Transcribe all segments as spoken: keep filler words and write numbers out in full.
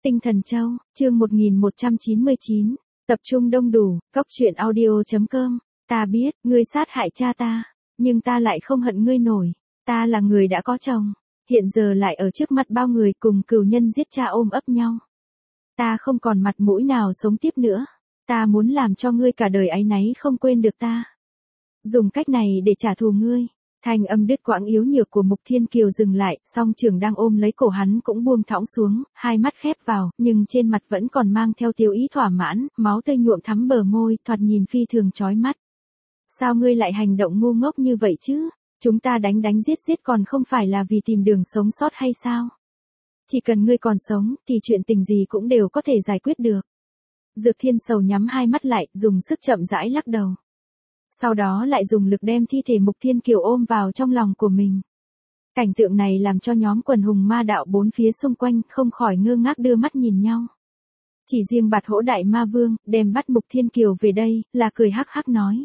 Tinh Thần Châu, chương một nghìn một trăm chín mươi chín, tập trung đông đủ, cốc truyện audio chấm com. Ta biết, ngươi sát hại cha ta, nhưng ta lại không hận ngươi nổi. Ta là người đã có chồng, hiện giờ lại ở trước mặt bao người cùng cừu nhân giết cha ôm ấp nhau. Ta không còn mặt mũi nào sống tiếp nữa. Ta muốn làm cho ngươi cả đời áy náy không quên được ta. Dùng cách này để trả thù ngươi. Thanh âm đứt quãng yếu nhược của Mục Thiên Kiều dừng lại, song trường đang ôm lấy cổ hắn cũng buông thõng xuống, hai mắt khép vào, nhưng trên mặt vẫn còn mang theo tiêu ý thỏa mãn, máu tươi nhuộm thắm bờ môi, thoạt nhìn phi thường chói mắt. Sao ngươi lại hành động ngu ngốc như vậy chứ? Chúng ta đánh đánh giết giết còn không phải là vì tìm đường sống sót hay sao? Chỉ cần ngươi còn sống, thì chuyện tình gì cũng đều có thể giải quyết được. Dược Thiên Sầu nhắm hai mắt lại, dùng sức chậm rãi lắc đầu. Sau đó lại dùng lực đem thi thể Mục Thiên Kiều ôm vào trong lòng của mình. Cảnh tượng này làm cho nhóm quần hùng ma đạo bốn phía xung quanh không khỏi ngơ ngác đưa mắt nhìn nhau. Chỉ riêng Bạt Hỗ Đại Ma Vương, đem bắt Mục Thiên Kiều về đây, là cười hắc hắc nói.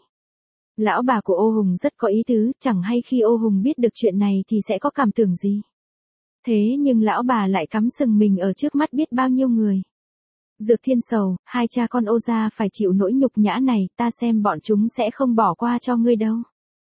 Lão bà của Ô Hùng rất có ý tứ, chẳng hay khi Ô Hùng biết được chuyện này thì sẽ có cảm tưởng gì. Thế nhưng lão bà lại cắm sừng mình ở trước mắt biết bao nhiêu người. Dược Thiên Sầu, hai cha con Ô gia phải chịu nỗi nhục nhã này, ta xem bọn chúng sẽ không bỏ qua cho ngươi đâu.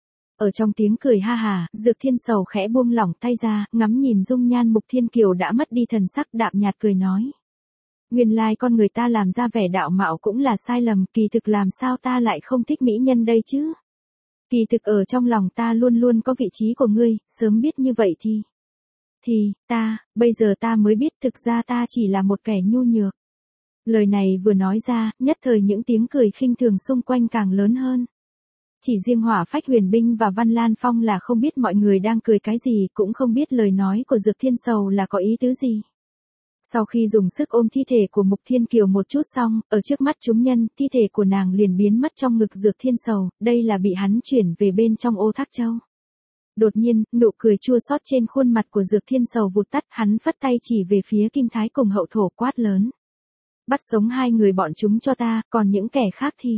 Ở trong tiếng cười ha hà, Dược Thiên Sầu khẽ buông lỏng tay ra, ngắm nhìn dung nhan Mục Thiên Kiều đã mất đi thần sắc, đạm nhạt cười nói. Nguyên lai con người ta làm ra vẻ đạo mạo cũng là sai lầm, kỳ thực làm sao ta lại không thích mỹ nhân đây chứ? Kỳ thực ở trong lòng ta luôn luôn có vị trí của ngươi, sớm biết như vậy thì... Thì, ta, bây giờ ta mới biết thực ra ta chỉ là một kẻ nhu nhược. Lời này vừa nói ra, nhất thời những tiếng cười khinh thường xung quanh càng lớn hơn. Chỉ riêng Hỏa Phách Huyền Binh và Văn Lan Phong là không biết mọi người đang cười cái gì, cũng không biết lời nói của Dược Thiên Sầu là có ý tứ gì. Sau khi dùng sức ôm thi thể của Mục Thiên Kiều một chút xong, ở trước mắt chúng nhân, thi thể của nàng liền biến mất trong ngực Dược Thiên Sầu, đây là bị hắn chuyển về bên trong Ô Thác Châu. Đột nhiên, nụ cười chua xót trên khuôn mặt của Dược Thiên Sầu vụt tắt, hắn phất tay chỉ về phía Kim Thái cùng Hậu Thổ quát lớn. Bắt sống hai người bọn chúng cho ta, còn những kẻ khác thì...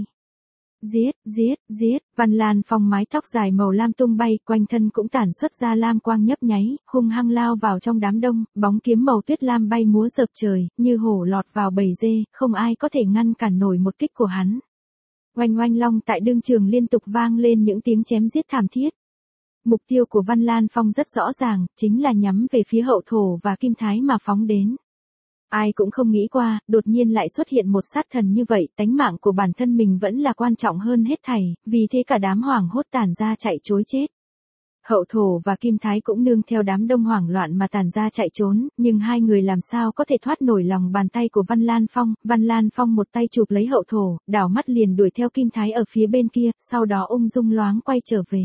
Giết, giết, giết, Văn Lan Phong mái tóc dài màu lam tung bay, quanh thân cũng tản xuất ra lam quang nhấp nháy, hung hăng lao vào trong đám đông, bóng kiếm màu tuyết lam bay múa dợp trời, như hổ lọt vào bầy dê, không ai có thể ngăn cản nổi một kích của hắn. Oanh oanh long tại đương trường liên tục vang lên những tiếng chém giết thảm thiết. Mục tiêu của Văn Lan Phong rất rõ ràng, chính là nhắm về phía Hậu Thổ và Kim Thái mà phóng đến. Ai cũng không nghĩ qua, đột nhiên lại xuất hiện một sát thần như vậy, tánh mạng của bản thân mình vẫn là quan trọng hơn hết thảy, vì thế cả đám hoảng hốt tản ra chạy trối chết. Hậu Thổ và Kim Thái cũng nương theo đám đông hoảng loạn mà tản ra chạy trốn, nhưng hai người làm sao có thể thoát nổi lòng bàn tay của Văn Lan Phong. Văn Lan Phong một tay chụp lấy Hậu Thổ, đảo mắt liền đuổi theo Kim Thái ở phía bên kia, sau đó ung dung loáng quay trở về.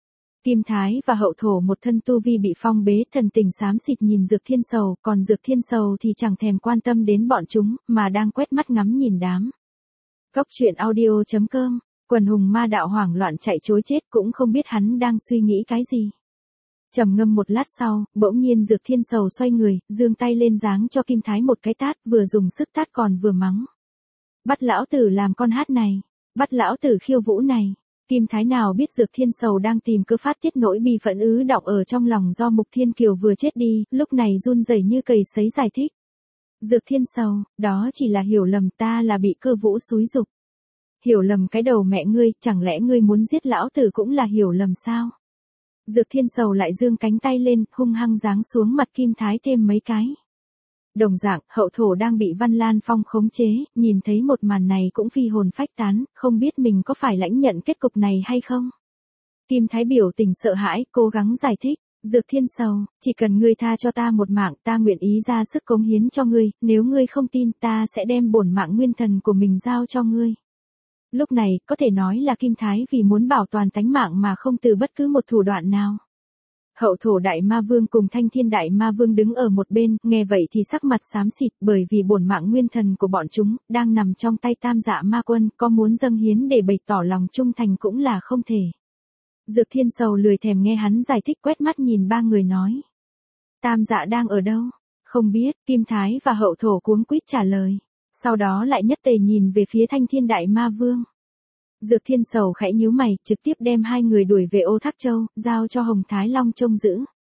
Kim Thái và Hậu Thổ một thân tu vi bị phong bế, thần tình xám xịt nhìn Dược Thiên Sầu, còn Dược Thiên Sầu thì chẳng thèm quan tâm đến bọn chúng, mà đang quét mắt ngắm nhìn đám. Cốc truyện audio chấm com, quần hùng ma đạo hoảng loạn chạy trối chết cũng không biết hắn đang suy nghĩ cái gì. Trầm ngâm một lát sau, bỗng nhiên Dược Thiên Sầu xoay người, giương tay lên giáng cho Kim Thái một cái tát, vừa dùng sức tát còn vừa mắng. Bắt lão tử làm con hát này, bắt lão tử khiêu vũ này. Kim Thái nào biết Dược Thiên Sầu đang tìm cơ phát tiết nỗi bi phẫn ứ đọng ở trong lòng do Mục Thiên Kiều vừa chết đi, lúc này run rẩy như cầy sấy giải thích. Dược Thiên Sầu, đó chỉ là hiểu lầm, ta là bị Cơ Vũ xúi giục. Hiểu lầm cái đầu mẹ ngươi, chẳng lẽ ngươi muốn giết lão tử cũng là hiểu lầm sao? Dược Thiên Sầu lại giương cánh tay lên, hung hăng giáng xuống mặt Kim Thái thêm mấy cái. Đồng dạng, Hậu Thổ đang bị Văn Lan Phong khống chế, nhìn thấy một màn này cũng phi hồn phách tán, không biết mình có phải lãnh nhận kết cục này hay không. Kim Thái biểu tình sợ hãi, cố gắng giải thích. Dược Thiên Sầu, chỉ cần ngươi tha cho ta một mạng, ta nguyện ý ra sức cống hiến cho ngươi, nếu ngươi không tin ta sẽ đem bổn mạng nguyên thần của mình giao cho ngươi. Lúc này, có thể nói là Kim Thái vì muốn bảo toàn tánh mạng mà không từ bất cứ một thủ đoạn nào. Hậu Thổ Đại Ma Vương cùng Thanh Thiên Đại Ma Vương đứng ở một bên, nghe vậy thì sắc mặt xám xịt, bởi vì bổn mạng nguyên thần của bọn chúng đang nằm trong tay Tam Dạ Ma Quân, có muốn dâng hiến để bày tỏ lòng trung thành cũng là không thể. Dược Thiên Sầu lười thèm nghe hắn giải thích, quét mắt nhìn ba người nói. Tam Dạ đang ở đâu? Không biết. Kim Thái và Hậu Thổ cuống quýt trả lời. Sau đó lại nhất tề nhìn về phía Thanh Thiên Đại Ma Vương. Dược Thiên Sầu khẽ nhíu mày, trực tiếp đem hai người đuổi về Ô Thác Châu, giao cho Hồng Thái Long trông giữ.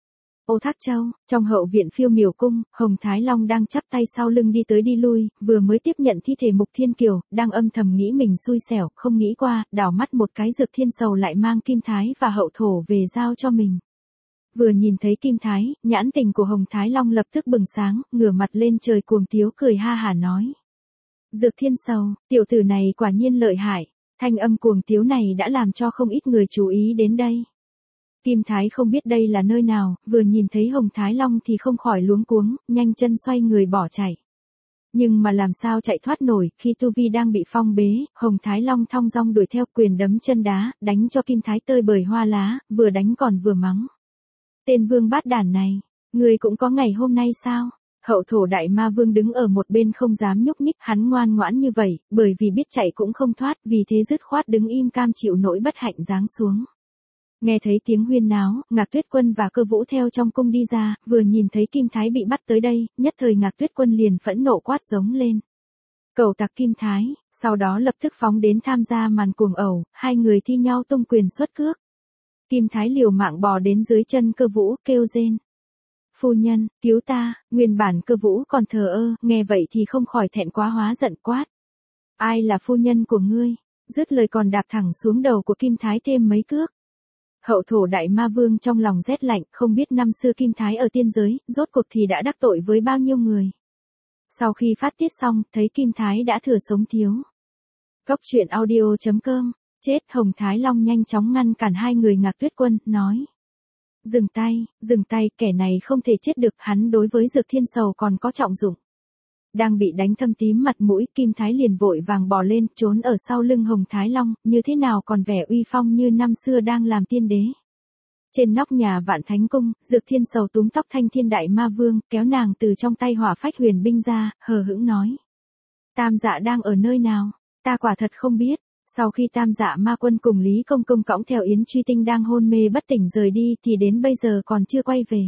Ô Thác Châu, trong hậu viện Phiêu Miểu cung, Hồng Thái Long đang chắp tay sau lưng đi tới đi lui, vừa mới tiếp nhận thi thể Mục Thiên Kiều, đang âm thầm nghĩ mình xui xẻo, không nghĩ qua, đảo mắt một cái Dược Thiên Sầu lại mang Kim Thái và Hậu Thổ về giao cho mình. Vừa nhìn thấy Kim Thái, nhãn tình của Hồng Thái Long lập tức bừng sáng, ngửa mặt lên trời cuồng tiếu cười ha hả nói. Dược Thiên Sầu, tiểu tử này quả nhiên lợi hại, thanh âm cuồng tiếu này đã làm cho không ít người chú ý đến đây. Kim Thái không biết đây là nơi nào, vừa nhìn thấy Hồng Thái Long thì không khỏi luống cuống, nhanh chân xoay người bỏ chạy. Nhưng mà làm sao chạy thoát nổi, khi tu vi đang bị phong bế, Hồng Thái Long thong dong đuổi theo quyền đấm chân đá, đánh cho Kim Thái tơi bời hoa lá, vừa đánh còn vừa mắng. Tên vương bát đản này, người cũng có ngày hôm nay sao? Hậu Thổ Đại Ma Vương đứng ở một bên không dám nhúc nhích, hắn ngoan ngoãn như vậy, bởi vì biết chạy cũng không thoát, vì thế dứt khoát đứng im cam chịu nỗi bất hạnh giáng xuống. Nghe thấy tiếng huyên náo, Ngạc Tuyết Quân và Cơ Vũ theo trong cung đi ra, vừa nhìn thấy Kim Thái bị bắt tới đây, nhất thời Ngạc Tuyết Quân liền phẫn nộ quát giống lên. Cẩu tặc Kim Thái, sau đó lập tức phóng đến tham gia màn cuồng ẩu, hai người thi nhau tung quyền xuất cước. Kim Thái liều mạng bò đến dưới chân Cơ Vũ, kêu rên. Phu nhân, cứu ta, nguyên bản Cơ Vũ còn thờ ơ, nghe vậy thì không khỏi thẹn quá hóa giận quát. Ai là phu nhân của ngươi? Dứt lời còn đạp thẳng xuống đầu của Kim Thái thêm mấy cước. Hậu Thổ Đại Ma Vương trong lòng rét lạnh, không biết năm xưa Kim Thái ở tiên giới, rốt cuộc thì đã đắc tội với bao nhiêu người. Sau khi phát tiết xong, thấy Kim Thái đã thừa sống thiếu. Cốc truyện audio chấm com, chết. Hồng Thái Long nhanh chóng ngăn cản hai người Ngạc Tuyết Quân, nói. Dừng tay, dừng tay, kẻ này không thể chết được, hắn đối với Dược Thiên Sầu còn có trọng dụng. Đang bị đánh thâm tím mặt mũi, Kim Thái liền vội vàng bò lên, trốn ở sau lưng Hồng Thái Long, như thế nào còn vẻ uy phong như năm xưa đang làm tiên đế. Trên nóc nhà Vạn Thánh Cung, Dược Thiên Sầu túm tóc Thanh Thiên Đại Ma Vương, kéo nàng từ trong tay Hỏa Phách Huyền binh ra, hờ hững nói. Tam Dạ đang ở nơi nào? Ta quả thật không biết. Sau khi Tam Dạ Ma Quân cùng Lý Công Công cõng theo Yến Truy Tinh đang hôn mê bất tỉnh rời đi thì đến bây giờ còn chưa quay về.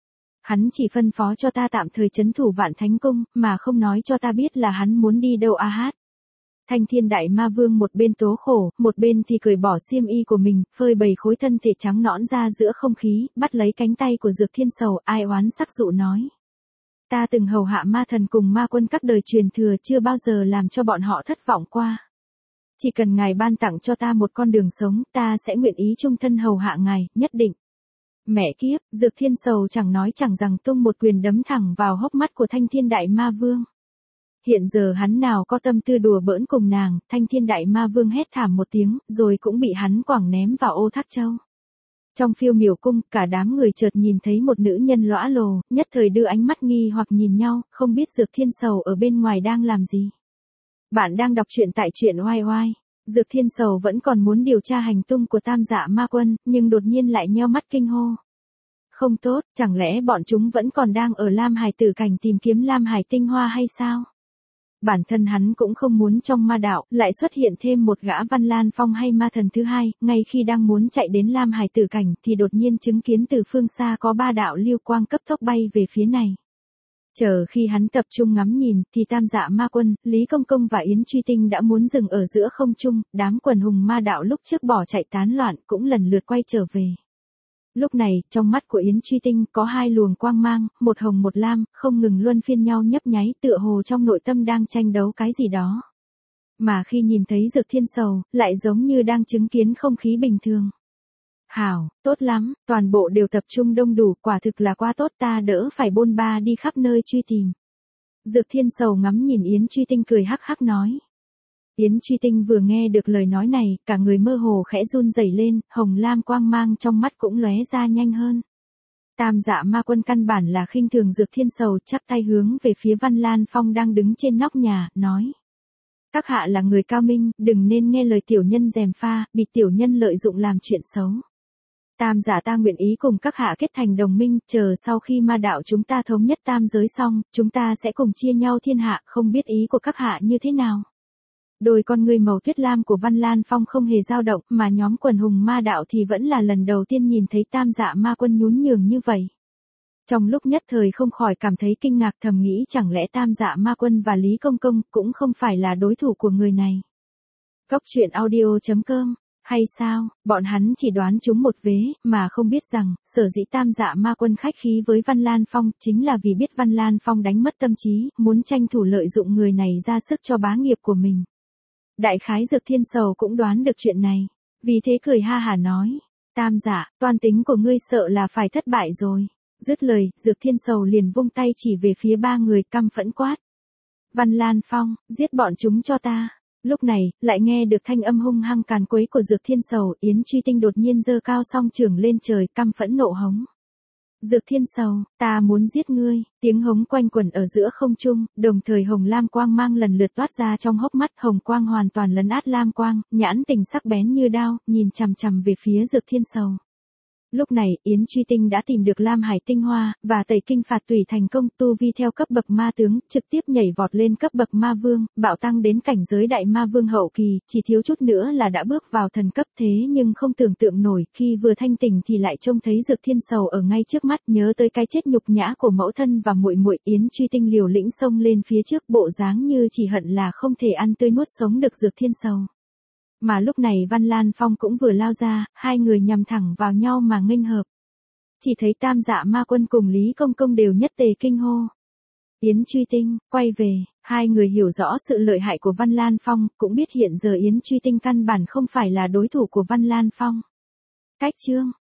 Hắn chỉ phân phó cho ta tạm thời trấn thủ Vạn Thánh Cung, mà không nói cho ta biết là hắn muốn đi đâu a hát. Thanh Thiên Đại Ma Vương một bên tố khổ, một bên thì cởi bỏ xiêm y của mình, phơi bày khối thân thể trắng nõn ra giữa không khí, bắt lấy cánh tay của Dược Thiên Sầu, ai oán sắc dụ nói. Ta từng hầu hạ ma thần cùng ma quân các đời truyền thừa, chưa bao giờ làm cho bọn họ thất vọng qua. Chỉ cần ngài ban tặng cho ta một con đường sống, ta sẽ nguyện ý chung thân hầu hạ ngài, nhất định. Mẹ kiếp, Dược Thiên Sầu chẳng nói chẳng rằng tung một quyền đấm thẳng vào hốc mắt của Thanh Thiên Đại Ma Vương. Hiện giờ hắn nào có tâm tư đùa bỡn cùng nàng, Thanh Thiên Đại Ma Vương hét thảm một tiếng, rồi cũng bị hắn quẳng ném vào Ô Thác Châu. Trong Phiêu Miểu cung, cả đám người chợt nhìn thấy một nữ nhân lõa lồ, nhất thời đưa ánh mắt nghi hoặc nhìn nhau, không biết Dược Thiên Sầu ở bên ngoài đang làm gì. Bạn đang đọc truyện tại truyện oai oai. Dược Thiên Sầu vẫn còn muốn điều tra hành tung của Tam Dạ Ma Quân, nhưng đột nhiên lại nheo mắt kinh hô. Không tốt, chẳng lẽ bọn chúng vẫn còn đang ở Lam Hải Tử Cảnh tìm kiếm Lam Hải tinh hoa hay sao? Bản thân hắn cũng không muốn trong ma đạo, lại xuất hiện thêm một gã Văn Lan Phong hay ma thần thứ hai, ngay khi đang muốn chạy đến Lam Hải Tử Cảnh thì đột nhiên chứng kiến từ phương xa có ba đạo lưu quang cấp tốc bay về phía này. Chờ khi hắn tập trung ngắm nhìn, thì Tam Dạ Ma Quân, Lý Công Công và Yến Truy Tinh đã muốn dừng ở giữa không trung, đám quần hùng ma đạo lúc trước bỏ chạy tán loạn cũng lần lượt quay trở về. Lúc này, trong mắt của Yến Truy Tinh có hai luồng quang mang, một hồng một lam, không ngừng luân phiên nhau nhấp nháy, tựa hồ trong nội tâm đang tranh đấu cái gì đó. Mà khi nhìn thấy Dược Thiên Sầu, lại giống như đang chứng kiến không khí bình thường. Hảo, tốt lắm, toàn bộ đều tập trung đông đủ, quả thực là quá tốt, ta đỡ phải bôn ba đi khắp nơi truy tìm. Dược Thiên Sầu ngắm nhìn Yến Truy Tinh cười hắc hắc nói. Yến Truy Tinh vừa nghe được lời nói này, cả người mơ hồ khẽ run rẩy lên, hồng lam quang mang trong mắt cũng lóe ra nhanh hơn. Tam Dạ Ma Quân căn bản là khinh thường Dược Thiên Sầu, chắp tay hướng về phía Văn Lan Phong đang đứng trên nóc nhà, nói. Các hạ là người cao minh, đừng nên nghe lời tiểu nhân gièm pha, bị tiểu nhân lợi dụng làm chuyện xấu. Tam Dạ ta nguyện ý cùng các hạ kết thành đồng minh, chờ sau khi ma đạo chúng ta thống nhất tam giới xong, chúng ta sẽ cùng chia nhau thiên hạ, không biết ý của các hạ như thế nào. Đôi con người màu tuyết lam của Văn Lan Phong không hề dao động, mà nhóm quần hùng ma đạo thì vẫn là lần đầu tiên nhìn thấy Tam Dạ Ma Quân nhún nhường như vậy. Trong lúc nhất thời không khỏi cảm thấy kinh ngạc, thầm nghĩ chẳng lẽ Tam Dạ Ma Quân và Lý Công Công cũng không phải là đối thủ của người này. Cốc truyện audio chấm com Hay sao, bọn hắn chỉ đoán chúng một vế, mà không biết rằng, sở dĩ Tam Dạ Ma Quân khách khí với Văn Lan Phong, chính là vì biết Văn Lan Phong đánh mất tâm trí, muốn tranh thủ lợi dụng người này ra sức cho bá nghiệp của mình. Đại khái Dược Thiên Sầu cũng đoán được chuyện này, vì thế cười ha hả nói, Tam Dạ, toan tính của ngươi sợ là phải thất bại rồi. Dứt lời, Dược Thiên Sầu liền vung tay chỉ về phía ba người, căm phẫn quát. Văn Lan Phong, giết bọn chúng cho ta. Lúc này, lại nghe được thanh âm hung hăng càn quấy của Dược Thiên Sầu, Yến Truy Tinh đột nhiên giơ cao song chưởng lên trời, căm phẫn nộ hống. Dược Thiên Sầu, ta muốn giết ngươi, tiếng hống quanh quẩn ở giữa không trung, đồng thời hồng lam quang mang lần lượt toát ra trong hốc mắt, hồng quang hoàn toàn lấn át lam quang, nhãn tình sắc bén như đao, nhìn chằm chằm về phía Dược Thiên Sầu. Lúc này, Yến Truy Tinh đã tìm được Lam Hải Tinh Hoa, và tẩy kinh phạt tùy thành công, tu vi theo cấp bậc ma tướng, trực tiếp nhảy vọt lên cấp bậc ma vương, bạo tăng đến cảnh giới đại ma vương hậu kỳ, chỉ thiếu chút nữa là đã bước vào thần cấp, thế nhưng không tưởng tượng nổi, khi vừa thanh tỉnh thì lại trông thấy Dược Thiên Sầu ở ngay trước mắt, nhớ tới cái chết nhục nhã của mẫu thân và muội muội, Yến Truy Tinh liều lĩnh xông lên phía trước, bộ dáng như chỉ hận là không thể ăn tươi nuốt sống được Dược Thiên Sầu. Mà lúc này Văn Lan Phong cũng vừa lao ra, hai người nhằm thẳng vào nhau mà nghênh hợp. Chỉ thấy Tam Dạ Ma Quân cùng Lý Công Công đều nhất tề kinh hô. Yến Truy Tinh, quay về, hai người hiểu rõ sự lợi hại của Văn Lan Phong, cũng biết hiện giờ Yến Truy Tinh căn bản không phải là đối thủ của Văn Lan Phong. Cách chương